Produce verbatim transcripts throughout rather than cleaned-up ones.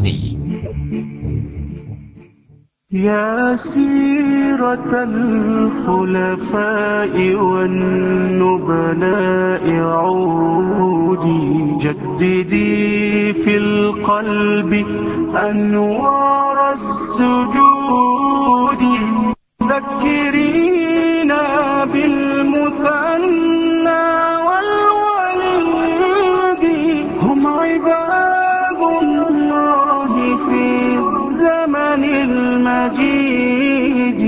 الديني. يا سيرة الخلفاء والنبلاء عودي جددي في القلب أنوار السجود ذكرينا بالمثنى والوليد هم عباد الله في الزمن المجيد.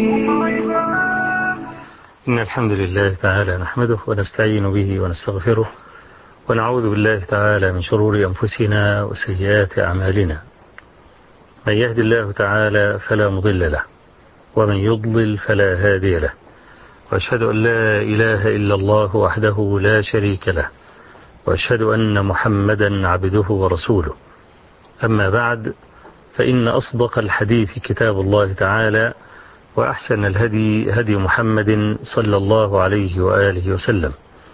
إن الحمد لله تعالى نحمده ونستعين به ونستغفره ونعوذ بالله تعالى من شرور أنفسنا وسيئات أعمالنا. من يهد الله تعالى فلا مضل له ومن يضلل فلا هادي له، وأشهد أن لا إله إلا الله وحده لا شريك له، وأشهد أن محمدا عبده ورسوله. أما بعد، فإن أصدق الحديث كتاب الله تعالى، وأحسن الهدي هدي محمد صلى الله عليه وآله وسلم،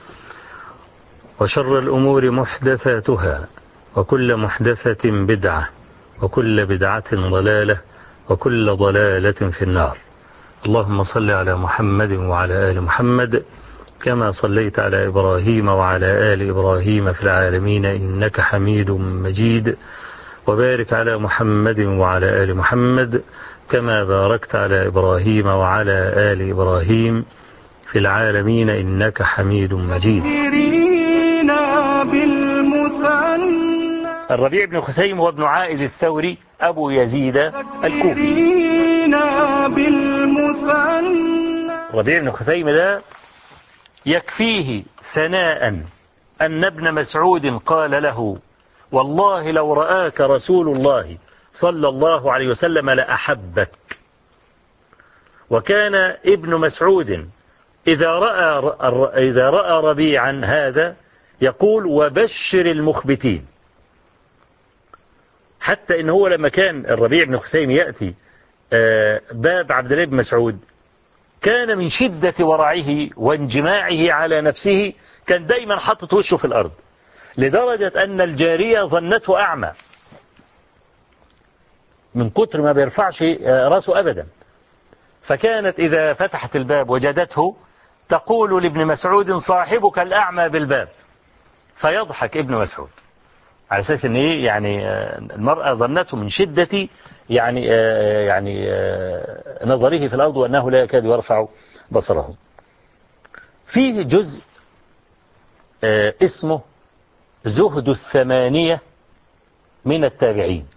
وشر الأمور محدثاتها، وكل محدثة بدعة، وكل بدعة ضلالة، وكل ضلالة في النار. اللهم صل على محمد وعلى آل محمد كما صليت على إبراهيم وعلى آل إبراهيم في العالمين إنك حميد مجيد، وبارك على محمد وعلى آل محمد كما باركت على إبراهيم وعلى آل إبراهيم في العالمين إنك حميد مجيد. الربيع بن خثيم هو ابن عائذ الثوري أبو يزيد الكوفي. الربيع بن خثيم ده يكفيه ثناء أن ابن مسعود قال له: والله لو رآك رسول الله صلى الله عليه وسلم لأحبك. وكان ابن مسعود إذا رأى, إذا رأى ربيعا هذا يقول: وبشر المخبتين. حتى إن هو لما كان الربيع بن خثيم يأتي باب عبد الله بن مسعود، كان من شدة ورعه وانجماعه على نفسه كان دايما حطت وشه في الأرض، لدرجة أن الجارية ظنته أعمى من كتر ما بيرفعش رأسه أبدا. فكانت إذا فتحت الباب وجدته تقول لابن مسعود: صاحبك الأعمى بالباب. فيضحك ابن مسعود على أساس أن إيه يعني المرأة ظنته من شدة يعني يعني نظره في الأرض وأنه لا يكاد يرفع بصره. فيه جزء اسمه زهد الثمانية من التابعين،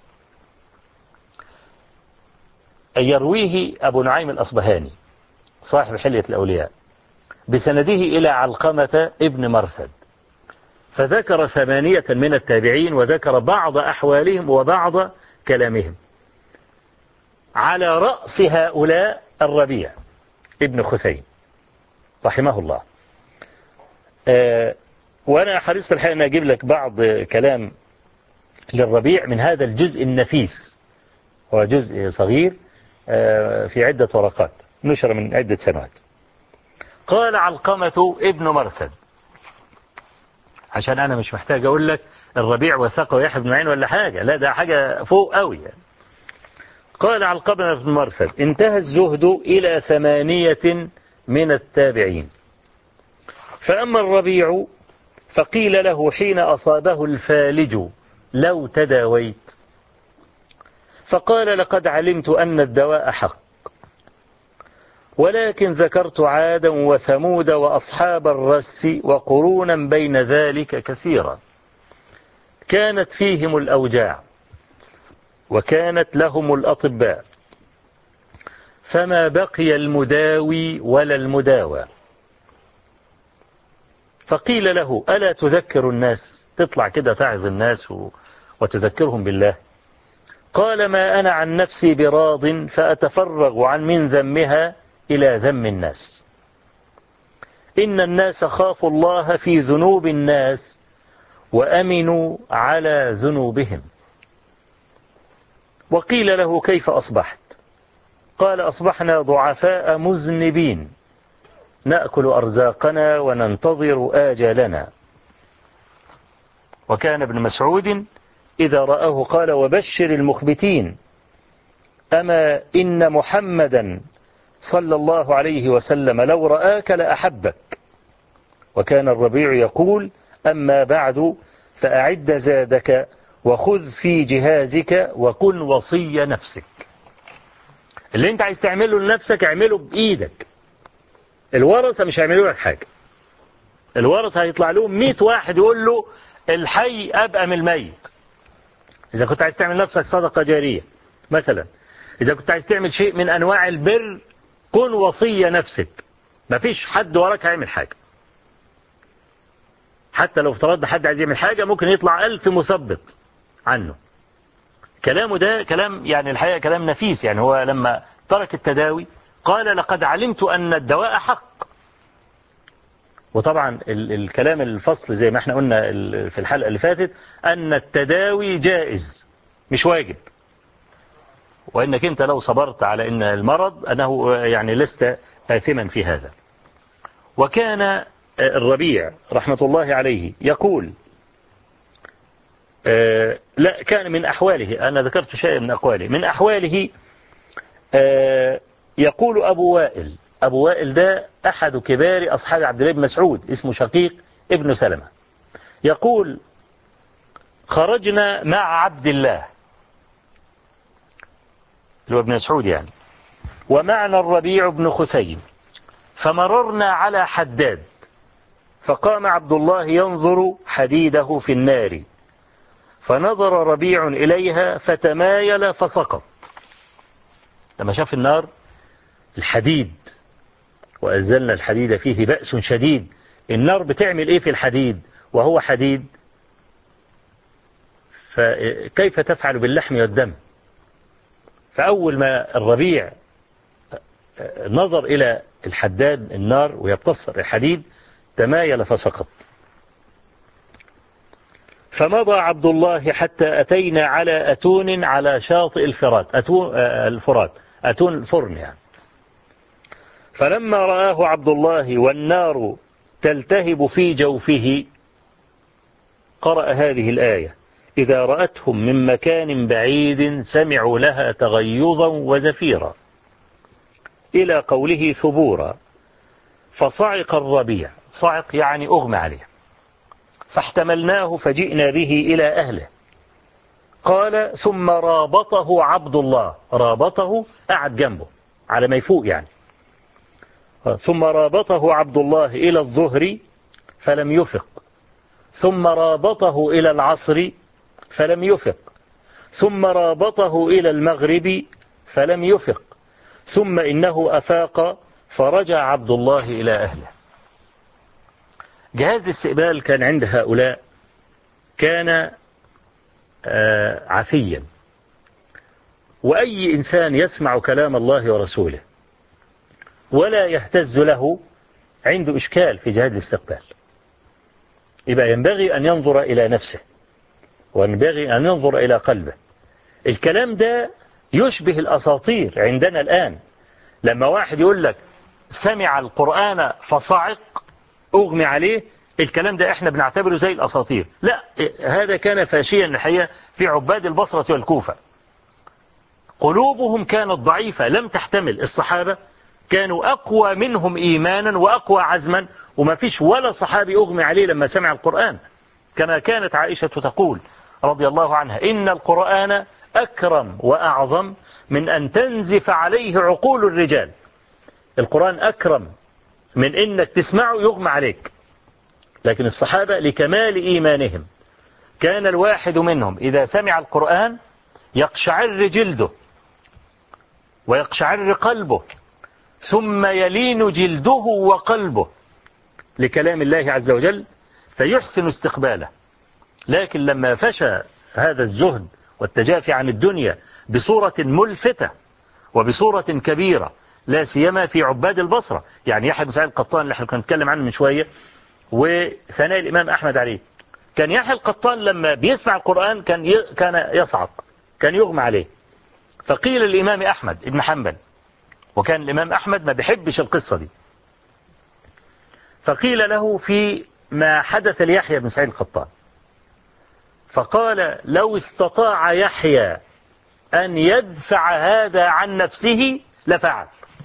يرويه أبو نعيم الأصبهاني صاحب حلية الأولياء بسنده إلى علقمة ابن مرثد، فذكر ثمانية من التابعين وذكر بعض أحوالهم وبعض كلامهم. على رأس هؤلاء الربيع ابن خثيم رحمه الله. آه وأنا حريصت الحقيقة أن أجيب لك بعض كلام للربيع من هذا الجزء النفيس، هو جزء صغير آه في عدة ورقات نشر من عدة سنوات. قال علقمة ابن مرثد، عشان أنا مش محتاج أقول لك الربيع وثقه يحيى بن معين ولا حاجة، لا ده حاجة فوق قوي يعني. قال علقمة بن مرثد: انتهى الزهد إلى ثمانية من التابعين، فأما الربيع فقيل له حين أصابه الفالج: لو تداويت؟ فقال: لقد علمت أن الدواء حق، ولكن ذكرت عادا وثمود وأصحاب الرس وقرونا بين ذلك كثيرا، كانت فيهم الأوجاع وكانت لهم الأطباء، فما بقي المداوي ولا المداوى. فقيل له: ألا تذكر الناس؟ تطلع كده تعظ الناس وتذكرهم بالله. قال: ما أنا عن نفسي براض، فأتفرغ عن من ذمها إلى ذم الناس. إن الناس خافوا الله في ذنوب الناس وأمنوا على ذنوبهم. وقيل له: كيف أصبحت؟ قال: أصبحنا ضعفاء مذنبين، نأكل أرزاقنا وننتظر آجالنا. وكان ابن مسعود إذا رآه قال وبشر المخبتين أما إن محمدا صلى الله عليه وسلم لو رآك لأحبك. وكان الربيع يقول أما بعد فأعد زادك وخذ في جهازك وكن وصي نفسك. اللي انت عايز تعمله لنفسك اعمله بإيدك. الورثة مش هيعملوا لك حاجة. الورثة هيطلع لهم مئة واحد يقول له الحي أبقى من الميت. إذا كنت عايز تعمل نفسك صدقة جارية مثلا، إذا كنت عايز تعمل شيء من أنواع البر كن وصي نفسك. مفيش حد وراك هيعمل حاجة. حتى لو افترضنا حد عايز يعمل حاجة ممكن يطلع ألف مثبت عنه. كلامه ده كلام يعني الحقيقة كلام نفيس. يعني هو لما ترك التداوي قال لقد علمت أن الدواء حق. وطبعا ال الكلام الفصل زي ما احنا قلنا في الحلقة اللي فاتت أن التداوي جائز مش واجب، وإنك أنت لو صبرت على أن المرض أنه يعني لست آثما في هذا. وكان الربيع رحمة الله عليه يقول آه لا كان من أحواله، أنا ذكرت شيء من أقواله، من أحواله آه يقول أبو وائل. أبو وائل ده أحد كبار أصحاب عبد الله بن مسعود، اسمه شقيق ابن سلمة. يقول خرجنا مع عبد الله اللي هو ابن مسعود يعني، ومعنا الربيع بن خثيم، فمررنا على حداد، فقام عبد الله ينظر حديده في النار، فنظر ربيع إليها فتمايل فسقط. لما شاف النار الحديد وأنزلنا الحديد فيه بأس شديد، النار بتعمل إيه في الحديد وهو حديد؟ فكيف تفعل باللحم والدم؟ فأول ما الربيع نظر إلى الحداد النار وهي بتصر الحديد تمايل فسقط. فمضى عبد الله حتى أتينا على أتون على شاطئ الفرات، أتون الفرات أتون الفرن يعني. فلما رآه عبد الله والنار تلتهب في جوفه قرأ هذه الآية إذا رأتهم من مكان بعيد سمعوا لها تغيظا وزفيرا إلى قوله ثبورا. فصعق الربيع، صعق يعني أغمى عليه، فاحتملناه فجئنا به إلى أهله. قال ثم رابطه عبد الله، رابطه قعد جنبه على ما يفوق يعني. ثم رابطه عبد الله إلى الظهر فلم يفق، ثم رابطه إلى العصر فلم يفق، ثم رابطه إلى المغرب فلم يفق، ثم إنه أفاق فرجع عبد الله إلى أهله. جهاز الاستقبال كان عند هؤلاء كان عفيا، وأي إنسان يسمع كلام الله ورسوله ولا يهتز له عنده إشكال في جهاز الاستقبال. يبقى ينبغي أن ينظر إلى نفسه وينبغي أن ينظر إلى قلبه. الكلام ده يشبه الأساطير عندنا الآن. لما واحد يقول لك سمع القرآن فصعق أغمي عليه، الكلام ده احنا بنعتبره زي الأساطير. لا، هذا كان فاشيا الحقيقة في عباد البصرة والكوفة. قلوبهم كانت ضعيفة لم تحتمل. الصحابة كانوا أقوى منهم إيمانا وأقوى عزما، وما فيش ولا صحابي أغمي عليه لما سمع القرآن، كما كانت عائشة تقول رضي الله عنها إن القرآن أكرم وأعظم من أن تنزف عليه عقول الرجال. القرآن أكرم من إنك تسمعه يغمى عليك. لكن الصحابة لكمال إيمانهم كان الواحد منهم إذا سمع القرآن يقشعر جلده ويقشعر قلبه ثم يلين جلده وقلبه لكلام الله عز وجل فيحسن استقباله. لكن لما فشى هذا الزهد والتجافي عن الدنيا بصورة ملفتة وبصورة كبيرة، لا سيما في عباد البصرة، يعني يحيى بن سعيد القطان اللي احنا كنا نتكلم عنه من شوية وثناء الإمام أحمد عليه، كان يحيى القطان لما بيسمع القرآن كان كان يصعق، كان يغمى عليه. فقيل الإمام أحمد ابن حنبل، وكان الإمام أحمد ما بيحبش القصة دي، فقيل له في ما حدث ليحيى بن سعيد القطان فقال لو استطاع يحيى أن يدفع هذا عن نفسه لفعل.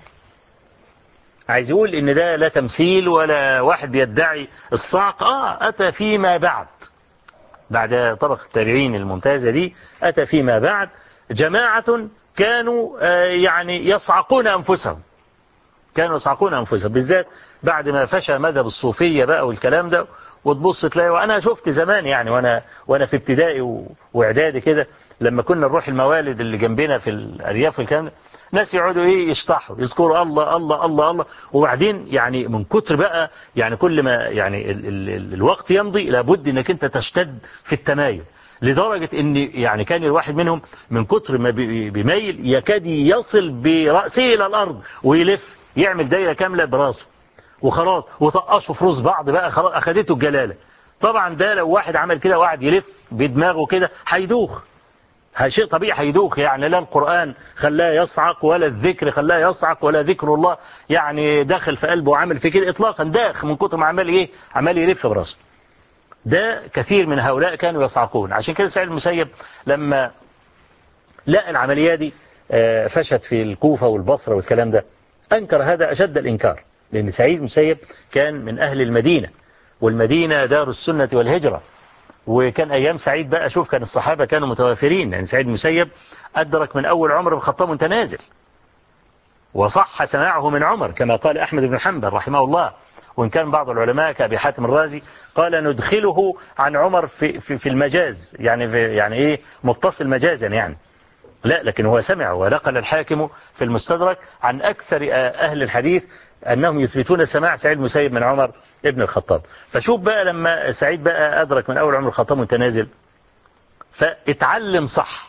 عايز يقول إن ده لا تمثيل ولا واحد بيدعي الصعق. آه أتى فيما بعد، بعد طبقة التابعين الممتازة دي، أتى فيما بعد جماعة كانوا آه يعني يصعقون أنفسهم، كانوا يصعقون أنفسهم بالذات بعد ما فشى مذهب الصوفية بقى والكلام ده. وتبص تلاقي، وأنا شفت زمان يعني وأنا وأنا في ابتدائي وإعدادي كده، لما كنا نروح الموالد اللي جنبنا في الأرياف والكلام ده، ناس يقعدوا إيه يشطحوا يذكروا الله الله الله الله، وبعدين يعني من كتر بقى يعني كل ما يعني ال ال ال الوقت يمضي لابد إنك أنت تشتد في التمايل، لدرجة إن يعني كان الواحد منهم من كتر ما بيميل يكاد يصل برأسه إلى الأرض ويلف يعمل دايرة كاملة براسه وخلاص، وطقشوا في روس بعض بقى، خلاص أخدته الجلالة. طبعا ده لو واحد عمل كده وقعد يلف بدماغه كده هيدوخ، شيء طبيعي هيدوخ. يعني لا القرآن خلاه يصعق ولا الذكر خلاه يصعق ولا ذكر الله يعني داخل في قلبه وعمل في كده إطلاقا، داخ من كتر ما عمال إيه عمال يلف براسه. ده كثير من هؤلاء كانوا يصعقون. عشان كده سعيد المسيب لما لقى العملية دي فشت في الكوفة والبصرة والكلام ده، أنكر هذا أشد الإنكار، لأن سعيد المسيب كان من أهل المدينة، والمدينة دار السنة والهجرة. وكان أيام سعيد بقى شوف كان الصحابة كانوا متوافرين، يعني سعيد المسيب أدرك من أول عمر بخطام وانت نازل، وصح سماعه من عمر كما قال أحمد بن حنبل رحمه الله. وإن كان بعض العلماء كأبي حاتم الرازي قال ندخله عن عمر في, في, في المجاز، يعني في يعني إيه متصل مجازا يعني، لا لكن هو سمع. ونقل الحاكم في المستدرك عن أكثر أهل الحديث أنهم يثبتون سماع سعيد المسيب من عمر ابن الخطاب. فشوف بقى لما سعيد بقى أدرك من أول عمر الخطاب وانت نازل، فاتعلم صح.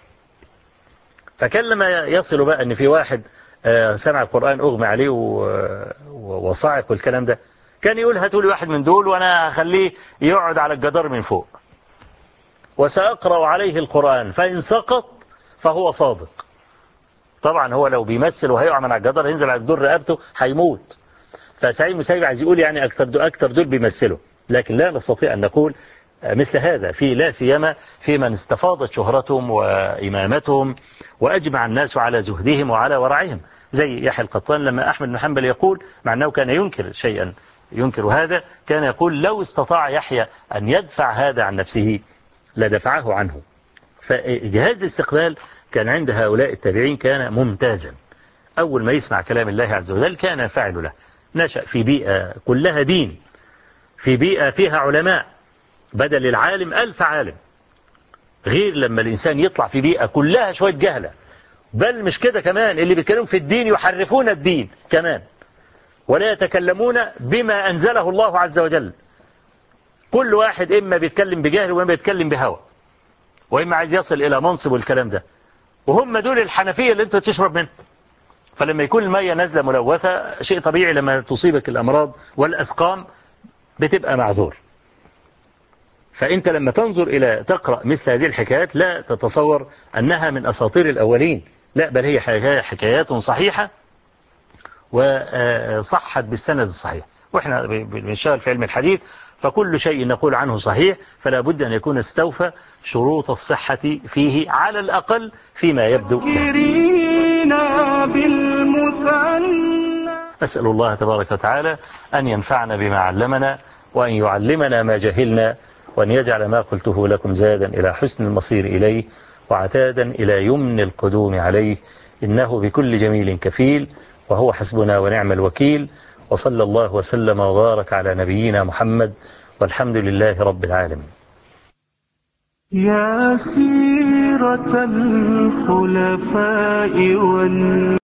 فكان لما يصل بقى أن في واحد سمع القرآن أغمى عليه وصاعق والكلام ده، كان يقول هاتوا لي واحد من دول وأنا هخليه يقعد على الجدار من فوق وسأقرأ عليه القرآن، فإن سقط فهو صادق. طبعا هو لو بيمثل وهيقع من على الجدار ينزل على جدور رقبته هيموت. فسعيد المسيب عايز يقول يعني أكثر دول, أكثر دول بيمثلوا، لكن لا نستطيع أن نقول مثل هذا في لا سيما في من استفاضت شهرتهم وإمامتهم وأجمع الناس على زهدهم وعلى ورعهم، زي يحيى القطان لما أحمد بن حنبل يقول، مع أنه كان ينكر شيئا ينكر هذا، كان يقول لو استطاع يحيى أن يدفع هذا عن نفسه لدفعه عنه. فجهاز الاستقبال كان عند هؤلاء التابعين كان ممتازا. أول ما يسمع كلام الله عز وجل كان فاعل له. نشأ في بيئة كلها دين، في بيئة فيها علماء، بدل العالم ألف عالم، غير لما الإنسان يطلع في بيئة كلها شوية جهلة. بل مش كده كمان، اللي بيتكلمون في الدين يحرفون الدين كمان، ولا يتكلمون بما أنزله الله عز وجل. كل واحد إما بيتكلم بجهل وإما بيتكلم بهوى، وإما عايز يصل إلى منصب والكلام ده، وهم دول الحنفية اللي أنت تشرب منه. فلما يكون المية نازلة ملوثة شيء طبيعي لما تصيبك الأمراض والأسقام بتبقى معذور. فأنت لما تنظر إلى تقرأ مثل هذه الحكايات لا تتصور أنها من أساطير الأولين، لا بل هي حكايات صحيحة وصحت بالسند الصحيح. وإحنا بنشتغل في علم الحديث فكل شيء نقول عنه صحيح، فلا بد أن يكون استوفى شروط الصحة فيه على الأقل فيما يبدو. أسأل الله تبارك وتعالى أن ينفعنا بما علمنا، وأن يعلمنا ما جهلنا، وأن يجعل ما قلته لكم زادا إلى حسن المصير إليه، وعتادا إلى يمن القدوم عليه، إنه بكل جميل كفيل، وهو حسبنا ونعم الوكيل. وصلى الله وسلم وبارك على نبينا محمد، والحمد لله رب العالمين. يا سيرة الخلفاء والنبي